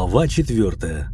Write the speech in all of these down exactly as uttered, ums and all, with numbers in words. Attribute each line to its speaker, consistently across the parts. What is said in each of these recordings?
Speaker 1: Глава четвертая.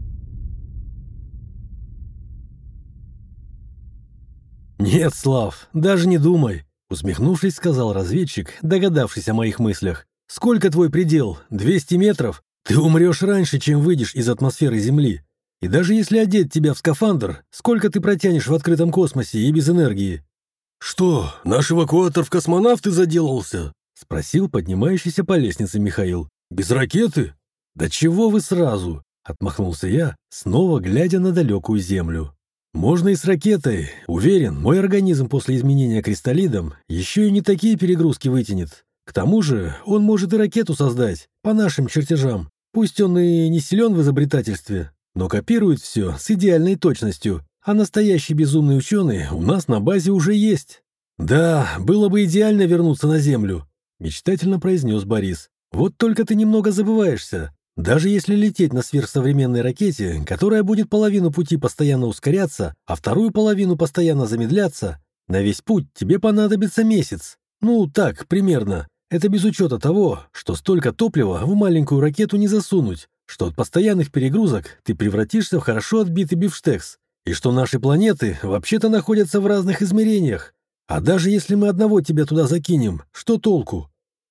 Speaker 1: «Нет, Слав, даже не думай», — усмехнувшись, сказал разведчик, догадавшись о моих мыслях. «Сколько твой предел? двести метров? Ты умрешь раньше, чем выйдешь из атмосферы Земли. И даже если одеть тебя в скафандр, сколько ты протянешь в открытом космосе и без энергии?»
Speaker 2: «Что, наш эвакуатор в космонавты заделался?»
Speaker 1: — спросил поднимающийся по лестнице Михаил.
Speaker 2: «Без ракеты?»
Speaker 1: «Да чего вы сразу?» — отмахнулся я, снова глядя на далекую Землю. «Можно и с ракетой. Уверен, мой организм после изменения кристаллидом еще и не такие перегрузки вытянет. К тому же он может и ракету создать, по нашим чертежам. Пусть он и не силен в изобретательстве, но копирует все с идеальной точностью, а настоящий безумный ученый у нас на базе уже есть». «Да, было бы идеально вернуться на Землю», — мечтательно произнес Борис. «Вот только ты немного забываешься. Даже если лететь на сверхсовременной ракете, которая будет половину пути постоянно ускоряться, а вторую половину постоянно замедляться, на весь путь тебе понадобится месяц. Ну, так, примерно. Это без учета того, что столько топлива в маленькую ракету не засунуть, что от постоянных перегрузок ты превратишься в хорошо отбитый бифштекс, и что наши планеты вообще-то находятся в разных измерениях. А даже если мы одного тебя туда закинем, что толку?»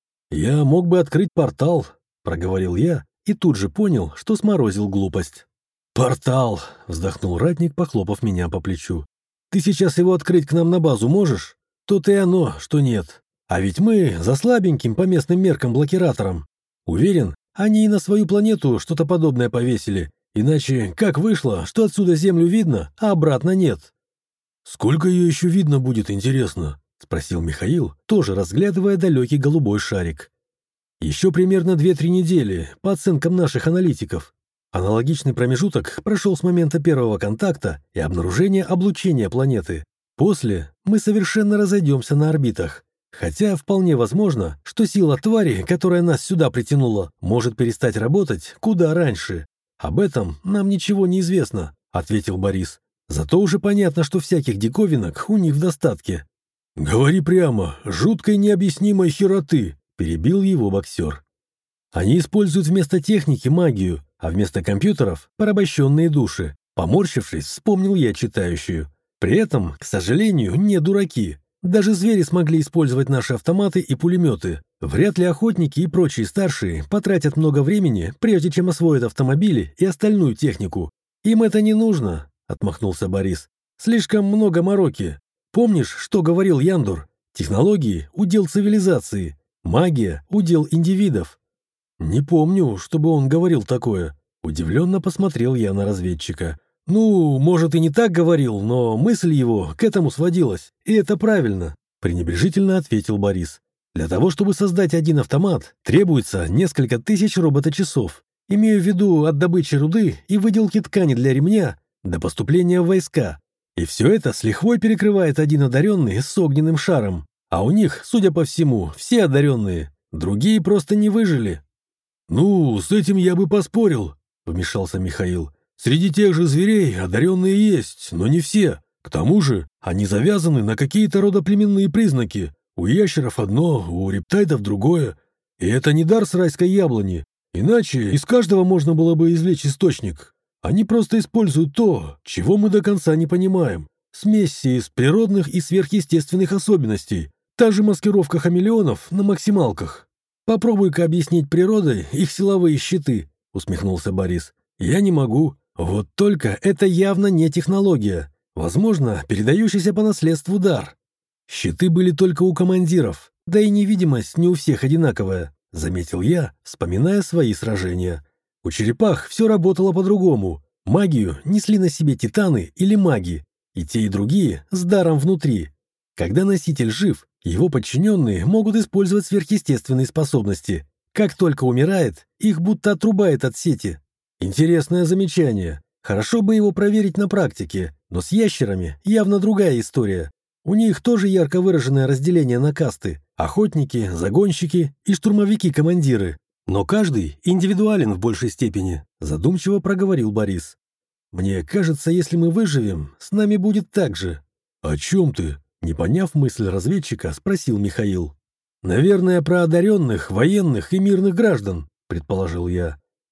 Speaker 1: «Я мог бы открыть портал», — проговорил я, и тут же понял, что сморозил глупость. «Портал!» — вздохнул ратник, похлопав меня по плечу. «Ты сейчас его открыть к нам на базу можешь? То-то и оно, что нет. А ведь мы за слабеньким по местным меркам блокиратором. Уверен, они и на свою планету что-то подобное повесили. Иначе как вышло, что отсюда Землю видно, а обратно нет?»
Speaker 2: «Сколько ее еще видно будет, интересно?»
Speaker 1: — спросил Михаил, тоже разглядывая далекий голубой шарик. «Еще примерно две-три недели, по оценкам наших аналитиков. Аналогичный промежуток прошел с момента первого контакта и обнаружения облучения планеты. После мы совершенно разойдемся на орбитах. Хотя вполне возможно, что сила твари, которая нас сюда притянула, может перестать работать куда раньше. Об этом нам ничего не известно», — ответил Борис. «Зато уже понятно, что всяких диковинок у них в достатке».
Speaker 2: «Говори прямо, жуткой необъяснимой хероты», — перебил его боксер.
Speaker 1: «Они используют вместо техники магию, а вместо компьютеров — порабощенные души». Поморщившись, вспомнил я читающую. При этом, к сожалению, не дураки. Даже звери смогли использовать наши автоматы и пулеметы. Вряд ли охотники и прочие старшие потратят много времени, прежде чем освоят автомобили и остальную технику. «Им это не нужно», — отмахнулся Борис. «Слишком много мороки. Помнишь, что говорил Яндур? Технологии — удел цивилизации, магия — удел индивидов». «Не помню, чтобы он говорил такое». Удивленно посмотрел я на разведчика. «Ну, может, и не так говорил, но мысль его к этому сводилась, и это правильно», — пренебрежительно ответил Борис. «Для того, чтобы создать один автомат, требуется несколько тысяч роботочасов. Имею в виду от добычи руды и выделки ткани для ремня до поступления в войска. И все это с лихвой перекрывает один одаренный с огненным шаром. А у них, судя по всему, все одаренные. Другие просто не выжили».
Speaker 2: «Ну, с этим я бы поспорил», — вмешался Михаил. «Среди тех же зверей одаренные есть, но не все. К тому же они завязаны на какие-то родоплеменные признаки. У ящеров одно, у рептайдов другое. И это не дар с райской яблони. Иначе из каждого можно было бы извлечь источник. Они просто используют то, чего мы до конца не понимаем. Смесь из природных и сверхъестественных особенностей. Та же маскировка хамелеонов на максималках». «Попробуй-ка объяснить природой их силовые щиты», — усмехнулся Борис. «Я не могу. Вот только это явно не технология. Возможно, передающийся по наследству дар. Щиты были только у командиров, да и невидимость не у всех одинаковая», — заметил я, вспоминая свои сражения. «У черепах все работало по-другому. Магию несли на себе титаны или маги, и те, и другие с даром внутри. Когда носитель жив, его подчиненные могут использовать сверхъестественные способности. Как только умирает, их будто отрубает от сети». «Интересное замечание. Хорошо бы его проверить на практике, но с ящерами явно другая история. У них тоже ярко выраженное разделение на касты – охотники, загонщики и штурмовики-командиры. Но каждый индивидуален в большей степени», – задумчиво проговорил Борис. «Мне кажется, если мы выживем, с нами будет так же». «О чем ты?»
Speaker 1: — не поняв мысль разведчика, спросил Михаил. «Наверное, про одаренных, военных и мирных граждан», — предположил я.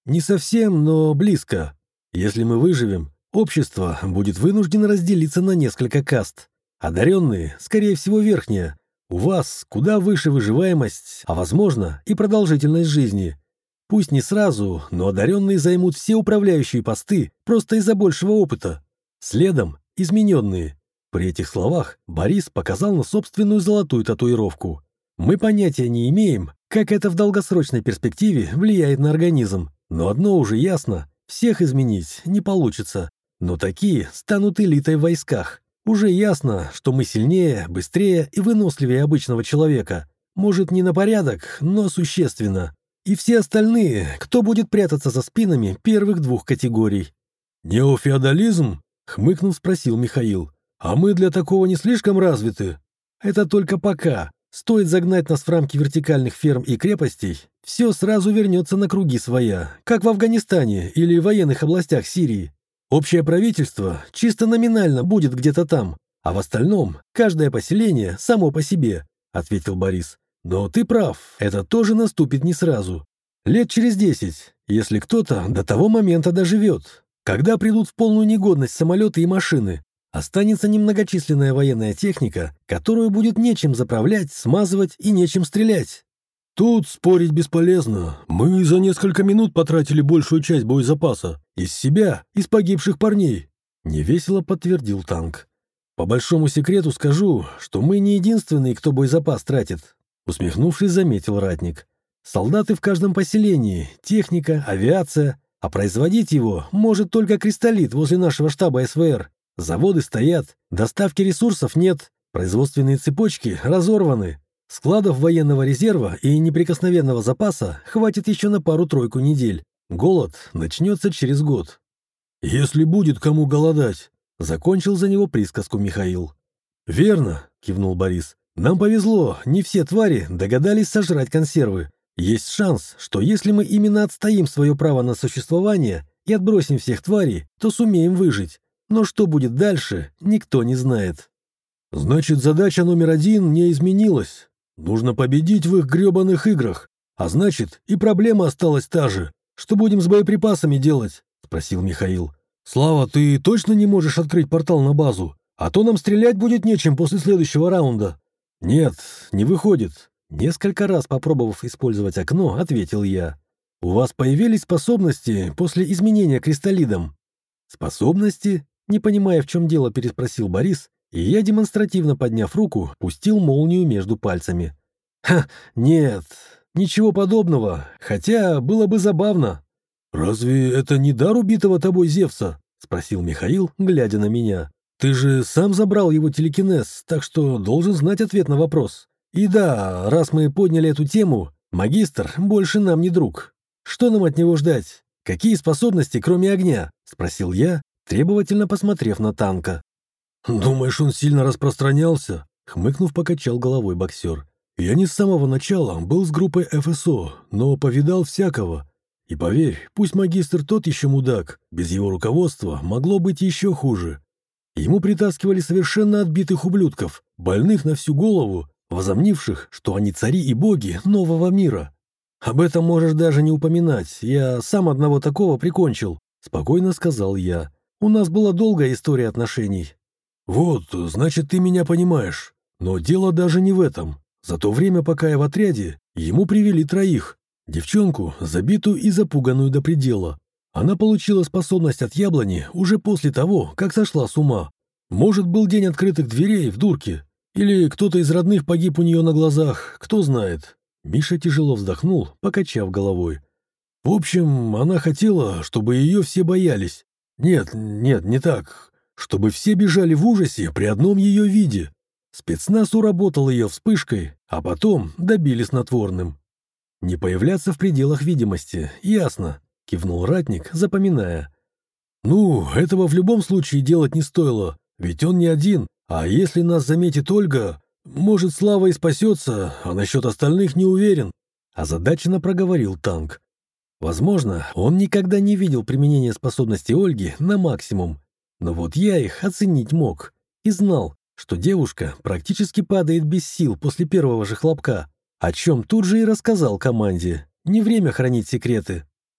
Speaker 1: Не совсем, но близко. Если мы выживем, общество будет вынуждено разделиться на несколько каст. Одаренные, скорее всего, верхние. У вас куда выше выживаемость, а, возможно, и продолжительность жизни. Пусть не сразу, но одаренные займут все управляющие посты просто из-за большего опыта. Следом – измененные. При этих словах Борис показал на собственную золотую татуировку. Мы понятия не имеем, как это в долгосрочной перспективе влияет на организм. Но одно уже ясно – всех изменить не получится. Но такие станут элитой в войсках. Уже ясно, что мы сильнее, быстрее и выносливее обычного человека. Может, не на порядок, но существенно. И все остальные, кто будет прятаться за спинами первых двух категорий.
Speaker 2: «Неофеодализм?» — хмыкнув, спросил Михаил. «А мы для такого не слишком развиты?»
Speaker 1: «Это только пока. Стоит загнать нас в рамки вертикальных ферм и крепостей, все сразу вернется на круги своя, как в Афганистане или военных областях Сирии. Общее правительство чисто номинально будет где-то там, а в остальном каждое поселение само по себе», — ответил Борис. «Но ты прав, это тоже наступит не сразу. Лет через десять, если кто-то до того момента доживет, когда придут в полную негодность самолеты и машины. Останется немногочисленная военная техника, которую будет нечем заправлять, смазывать и нечем стрелять».
Speaker 2: «Тут спорить бесполезно. Мы за несколько минут потратили большую часть боезапаса. Из себя, из погибших парней», — невесело подтвердил танк.
Speaker 1: «По большому секрету скажу, что мы не единственные, кто боезапас тратит», — усмехнувшись, заметил ратник. «Солдаты в каждом поселении, техника, авиация, а производить его может только Кристаллит возле нашего штаба СВР. Заводы стоят, доставки ресурсов нет, производственные цепочки разорваны. Складов военного резерва и неприкосновенного запаса хватит еще на пару-тройку недель. Голод начнется через год».
Speaker 2: «Если будет кому голодать», —
Speaker 1: закончил за него присказку Михаил.
Speaker 2: «Верно», — кивнул Борис.
Speaker 1: «Нам повезло, не все твари догадались сожрать консервы. Есть шанс, что если мы именно отстоим свое право на существование и отбросим всех тварей, то сумеем выжить. Но что будет дальше, никто не знает».
Speaker 2: «Значит, задача номер один не изменилась. Нужно победить в их гребаных играх. А значит, и проблема осталась та же. Что будем с боеприпасами делать?» — спросил Михаил. «Слава, ты точно не можешь открыть портал на базу? А то нам стрелять будет нечем после следующего раунда».
Speaker 1: «Нет, не выходит». Несколько раз попробовав использовать окно, ответил я. «У вас появились способности после изменения кристаллидом?» «Способности?» Не понимая, в чем дело, переспросил Борис, и я, демонстративно подняв руку, пустил молнию между пальцами. «Ха, нет, ничего подобного, хотя было бы забавно».
Speaker 2: «Разве это не дар убитого тобой Зевса?»
Speaker 1: — спросил Михаил, глядя на меня. «Ты же сам забрал его телекинез, так что должен знать ответ на вопрос. И да, раз мы подняли эту тему, магистр больше нам не друг. Что нам от него ждать? Какие способности, кроме огня?» — спросил я, требовательно посмотрев на танка.
Speaker 2: «Думаешь, он сильно распространялся?» — хмыкнув, покачал головой боксер. «Я не с самого начала был с группой эф эс о, но повидал всякого. И поверь, пусть магистр тот еще мудак, без его руководства могло быть еще хуже. Ему притаскивали совершенно отбитых ублюдков, больных на всю голову, возомнивших, что они цари и боги нового мира. Об этом можешь даже не упоминать, я сам одного такого прикончил», — спокойно сказал я. «У нас была долгая история отношений». «Вот, значит, ты меня понимаешь. Но дело даже не в этом. За то время, пока я в отряде, ему привели троих. Девчонку, забитую и запуганную до предела. Она получила способность от яблони уже после того, как сошла с ума. Может, был день открытых дверей в дурке. Или кто-то из родных погиб у нее на глазах, кто знает». Миша тяжело вздохнул, покачав головой. «В общем, она хотела, чтобы ее все боялись. Нет, нет, не так. Чтобы все бежали в ужасе при одном ее виде. Спецназ уработал ее вспышкой, а потом добили снотворным».
Speaker 1: «Не появляться в пределах видимости, ясно», — кивнул ратник, запоминая.
Speaker 2: «Ну, этого в любом случае делать не стоило, ведь он не один, а если нас заметит Ольга, может, Слава и спасется, а насчет остальных не уверен», —
Speaker 1: озадаченно проговорил танк. Возможно, он никогда не видел применения способностей Ольги на максимум, но вот я их оценить мог и знал, что девушка практически падает без сил после первого же хлопка, о чем тут же и рассказал команде. Не время хранить секреты.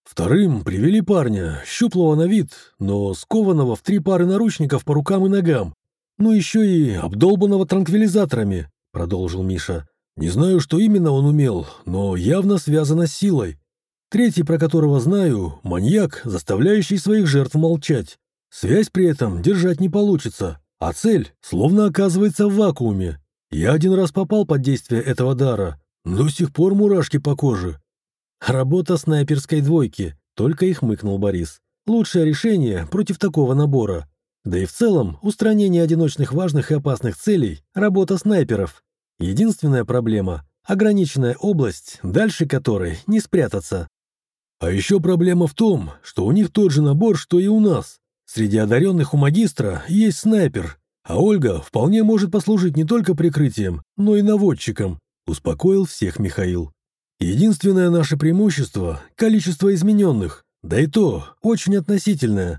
Speaker 2: Вторым привели парня, щуплого на вид, но скованного в три пары наручников по рукам и ногам. Ну еще и обдолбанного транквилизаторами, продолжил Миша. Не знаю, что именно он умел, но явно связано с силой. Третий, про которого знаю, маньяк, заставляющий своих жертв молчать. Связь при этом держать не получится, а цель словно оказывается в вакууме. Я один раз попал под действие этого дара, до сих пор мурашки по коже. Работа снайперской двойки, только и хмыкнул Борис. Лучшее решение против такого набора. Да и в целом, устранение одиночных важных и опасных целей – работа снайперов. Единственная проблема – ограниченная область, дальше которой не спрятаться. А еще проблема в том, что у них тот же набор, что и у нас. Среди одаренных у магистра есть снайпер, а Ольга вполне может послужить не только прикрытием, но и наводчиком, успокоил всех Михаил. Единственное наше преимущество – количество измененных, да и то очень относительное.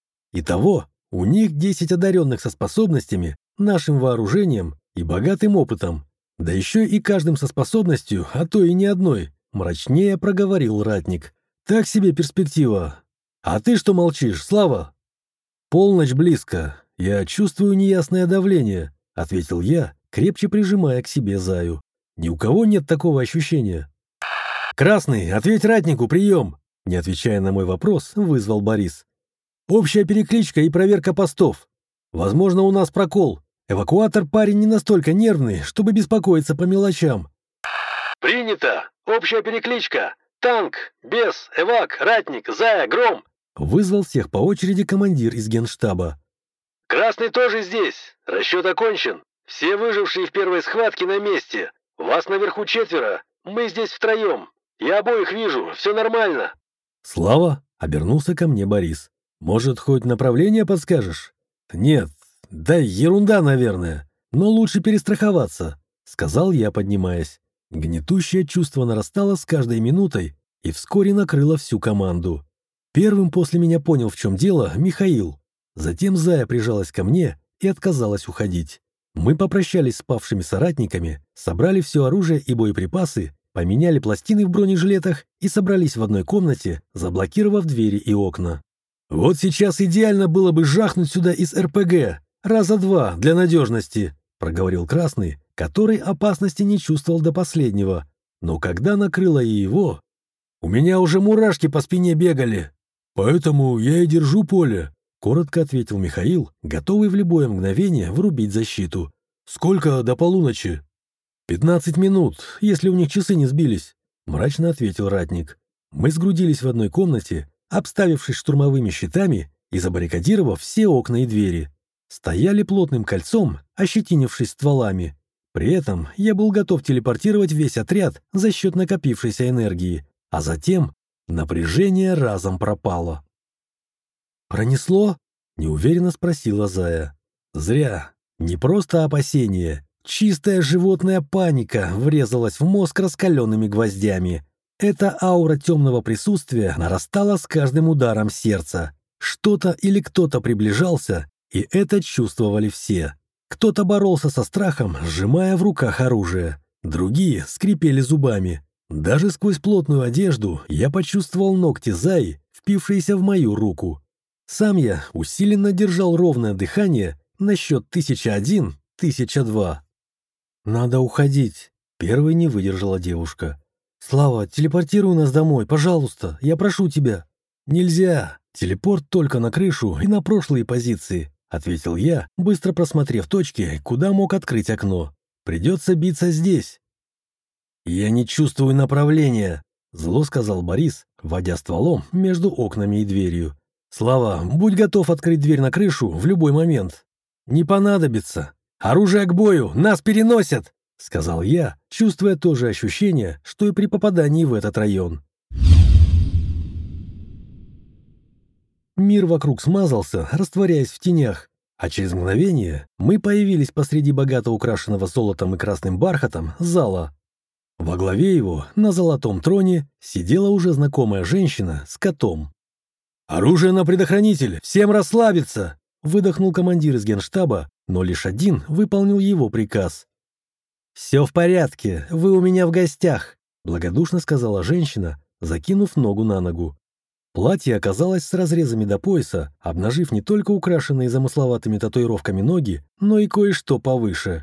Speaker 2: Итого, у них десять одаренных со способностями, нашим вооружением и богатым опытом. Да еще и каждым со способностью, а то и не одной, мрачнее проговорил ратник. Так себе перспектива. А ты что молчишь, Слава? Полночь близко, я чувствую неясное давление, ответил я, крепче прижимая к себе Заю. Ни у кого нет такого ощущения. «Красный, ответь ратнику, прием!» Не отвечая на мой вопрос, вызвал Борис. «Общая перекличка и проверка постов. Возможно, у нас прокол. Эвакуатор парень не настолько нервный, чтобы беспокоиться по мелочам».
Speaker 3: «Принято! Общая перекличка! Танк, бес, эвак, ратник, зая, гром!»
Speaker 1: Вызвал всех по очереди командир из генштаба.
Speaker 3: «Красный тоже здесь. Расчет окончен. Все выжившие в первой схватке на месте. Вас наверху четверо. Мы здесь втроем. Я обоих вижу. Все нормально».
Speaker 1: «Слава?» — обернулся ко мне Борис. «Может, хоть направление подскажешь?» «Нет, да ерунда, наверное. Но лучше перестраховаться», — сказал я, поднимаясь. Гнетущее чувство нарастало с каждой минутой и вскоре накрыло всю команду. Первым после меня понял, в чем дело, Михаил. Затем Зая прижалась ко мне и отказалась уходить. Мы попрощались с павшими соратниками, собрали все оружие и боеприпасы, поменяли пластины в бронежилетах и собрались в одной комнате, заблокировав двери и окна. «Вот сейчас идеально было бы жахнуть сюда из эр пэ гэ, раза два для надежности», — проговорил Красный, который опасности не чувствовал до последнего. Но когда накрыло и его, у меня уже мурашки по спине бегали. «Поэтому я и держу поле», — коротко ответил Михаил, готовый в любое мгновение врубить защиту. «Сколько до полуночи?» «Пятнадцать минут, если у них часы не сбились», — мрачно ответил ратник. Мы сгрудились в одной комнате, обставившись штурмовыми щитами и забаррикадировав все окна и двери. Стояли плотным кольцом, ощетинившись стволами. При этом я был готов телепортировать весь отряд за счет накопившейся энергии, а затем напряжение разом пропало. «Пронесло?» — неуверенно спросила Зая. «Зря. Не просто опасение. Чистая животная паника врезалась в мозг раскаленными гвоздями. Эта аура темного присутствия нарастала с каждым ударом сердца. Что-то или кто-то приближался, и это чувствовали все. Кто-то боролся со страхом, сжимая в руках оружие. Другие скрипели зубами. Даже сквозь плотную одежду я почувствовал ногти Заи, впившиеся в мою руку. Сам я усиленно держал ровное дыхание на счет тысяча один, тысяча два. «Надо уходить», — первой не выдержала девушка. «Слава, телепортируй нас домой, пожалуйста, я прошу тебя». «Нельзя, телепорт только на крышу и на прошлые позиции», — ответил я, быстро просмотрев точки, куда мог открыть окно. «Придется биться здесь». «Я не чувствую направления», — зло сказал Борис, водя стволом между окнами и дверью. «Слава, будь готов открыть дверь на крышу в любой момент». «Не понадобится. Оружие к бою, нас переносят», — сказал я, чувствуя то же ощущение, что и при попадании в этот район. Мир вокруг смазался, растворяясь в тенях, а через мгновение мы появились посреди богато украшенного золотом и красным бархатом зала. Во главе его, на золотом троне, сидела уже знакомая женщина с котом. «Оружие на предохранитель! Всем расслабиться!» — выдохнул командир из генштаба, но лишь один выполнил его приказ. «Все в порядке, вы у меня в гостях», — благодушно сказала женщина, закинув ногу на ногу. Платье оказалось с разрезами до пояса, обнажив не только украшенные замысловатыми татуировками ноги, но и кое-что повыше.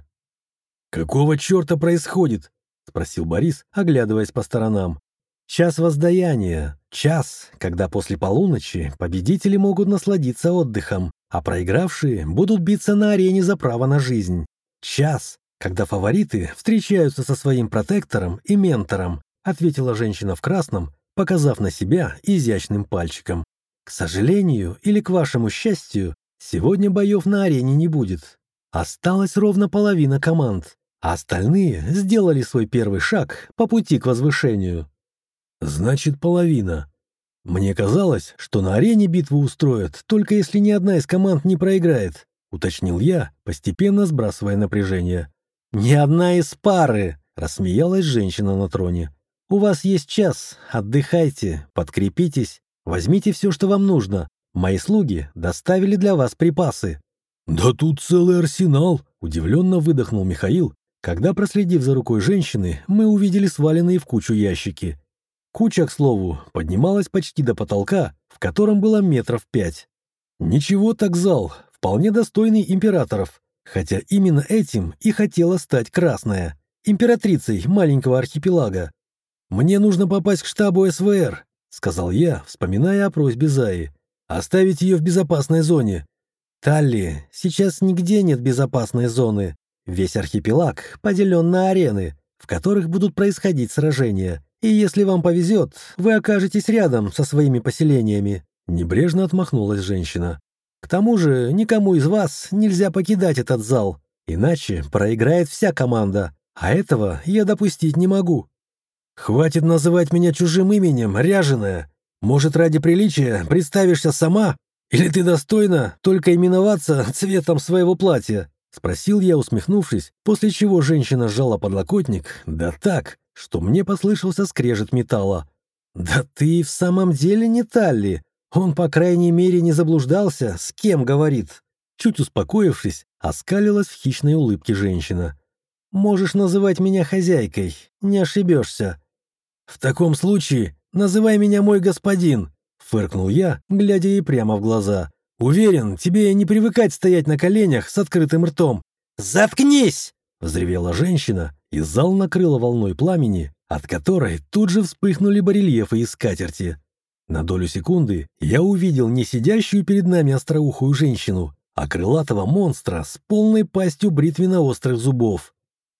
Speaker 1: «Какого черта происходит?» — спросил Борис, оглядываясь по сторонам. «Час воздаяния. Час, когда после полуночи победители могут насладиться отдыхом, а проигравшие будут биться на арене за право на жизнь. Час, когда фавориты встречаются со своим протектором и ментором», — ответила женщина в красном, показав на себя изящным пальчиком. «К сожалению или к вашему счастью, сегодня боев на арене не будет. Осталась ровно половина команд, а остальные сделали свой первый шаг по пути к возвышению». «Значит, половина. Мне казалось, что на арене битву устроят, только если ни одна из команд не проиграет», — уточнил я, постепенно сбрасывая напряжение. «Ни одна из пары!» — рассмеялась женщина на троне. «У вас есть час. Отдыхайте, подкрепитесь, возьмите все, что вам нужно. Мои слуги доставили для вас припасы».
Speaker 2: «Да тут целый арсенал!»
Speaker 1: — удивленно выдохнул Михаил, когда, проследив за рукой женщины, мы увидели сваленные в кучу ящики. Куча, к слову, поднималась почти до потолка, в котором было метров пять. Ничего так зал, вполне достойный императоров, хотя именно этим и хотела стать Красная, императрицей маленького архипелага. «Мне нужно попасть к штабу эс вэ эр», — сказал я, вспоминая о просьбе Заи. «Оставить ее в безопасной зоне». «Талли, сейчас нигде нет безопасной зоны. Весь архипелаг поделен на арены, в которых будут происходить сражения. И если вам повезет, вы окажетесь рядом со своими поселениями», — небрежно отмахнулась женщина. «К тому же никому из вас нельзя покидать этот зал, иначе проиграет вся команда, а этого я допустить не могу». «Хватит называть меня чужим именем, ряженая. Может, ради приличия представишься сама? Или ты достойна только именоваться цветом своего платья?» — спросил я, усмехнувшись, после чего женщина сжала подлокотник, да так, что мне послышался скрежет металла. «Да ты в самом деле не Талли. Он, по крайней мере, не заблуждался, с кем говорит». Чуть успокоившись, оскалилась в хищной улыбке женщина. «Можешь называть меня хозяйкой, не ошибешься». «В таком случае называй меня мой господин», — фыркнул я, глядя ей прямо в глаза. «Уверен, тебе не привыкать стоять на коленях с открытым ртом». «Заткнись!» — взревела женщина, и зал накрыла волной пламени, от которой тут же вспыхнули барельефы из скатерти. На долю секунды я увидел не сидящую перед нами остроухую женщину, а крылатого монстра с полной пастью бритвенно-острых зубов.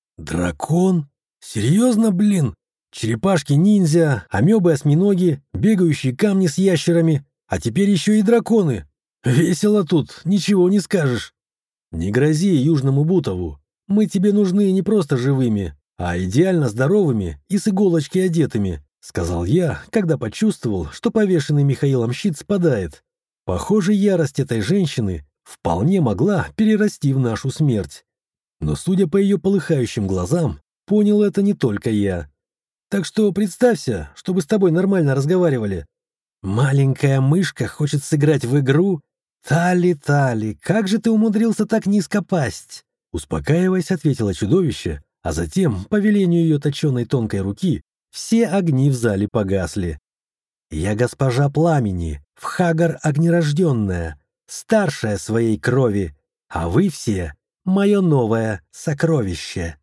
Speaker 1: «Дракон? Серьезно, блин? Черепашки-ниндзя, амебы-осьминоги, бегающие камни с ящерами, а теперь еще и драконы. Весело тут, ничего не скажешь. Не грози Южному Бутову. Мы тебе нужны не просто живыми, а идеально здоровыми и с иголочки одетыми», — сказал я, когда почувствовал, что повешенный Михаилом щит спадает. Похоже, ярость этой женщины вполне могла перерасти в нашу смерть. Но, судя по ее полыхающим глазам, понял это не только я. «Так что представься, чтобы с тобой нормально разговаривали». «Маленькая мышка хочет сыграть в игру? Тали, Тали, как же ты умудрился так низко пасть?» Успокаиваясь, ответило чудовище, а затем, по велению ее точеной тонкой руки, все огни в зале погасли. «Я госпожа Пламени, Вхагар огнерожденная, старшая своей крови, а вы все — мое новое сокровище».